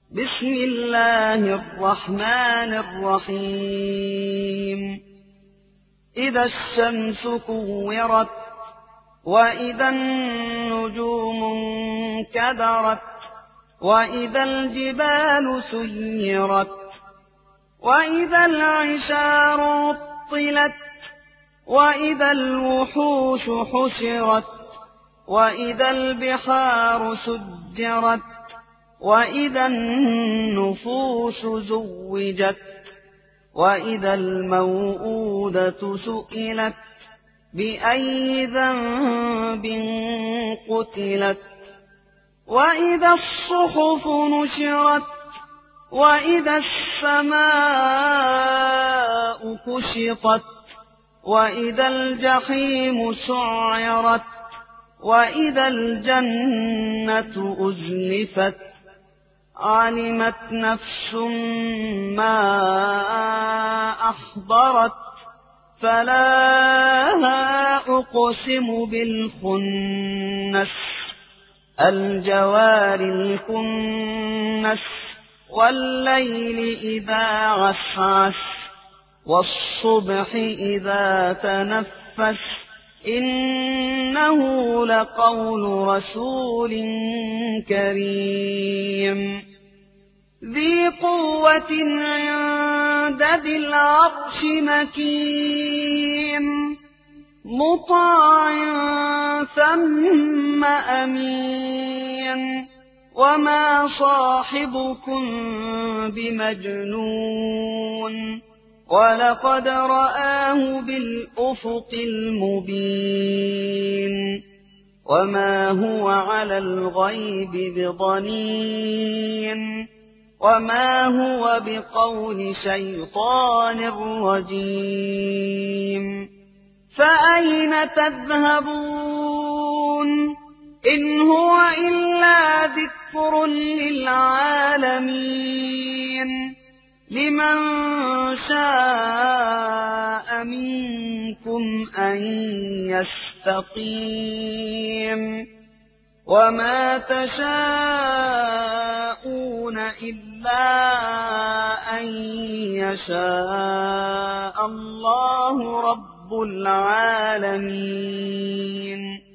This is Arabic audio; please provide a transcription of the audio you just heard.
بسم الله الرحمن الرحيم إذا الشمس كورت وإذا النجوم انكدرت وإذا الجبال سيرت وإذا العشار عطلت وإذا الوحوش حشرت وإذا البحار سجرت وإذا النفوس زوجت وإذا الموءودة سئلت بأي ذنب قتلت وإذا الصحف نشرت وإذا السماء كشطت وإذا الجحيم سعرت وإذا الجنة أزلفت علمت نفس ما أحضرت فلا أقسم بالخنس الجوار الكنس والليل إذا عسعس والصبح إذا تنفس إنه لقول رسول كريم ذي قوة عند ذي العرش مكين مطاع ثم أمين وما صاحبكم بمجنون ولقد رآه بالأفق المبين وما هو على الغيب بضنين وما هو بقول شيطان رجيم فأين تذهبون إن هو إلا ذكر للعالمين لمن شاء منكم أن يستقيم وما تشاءون إلا أن يشاء الله رب العالمين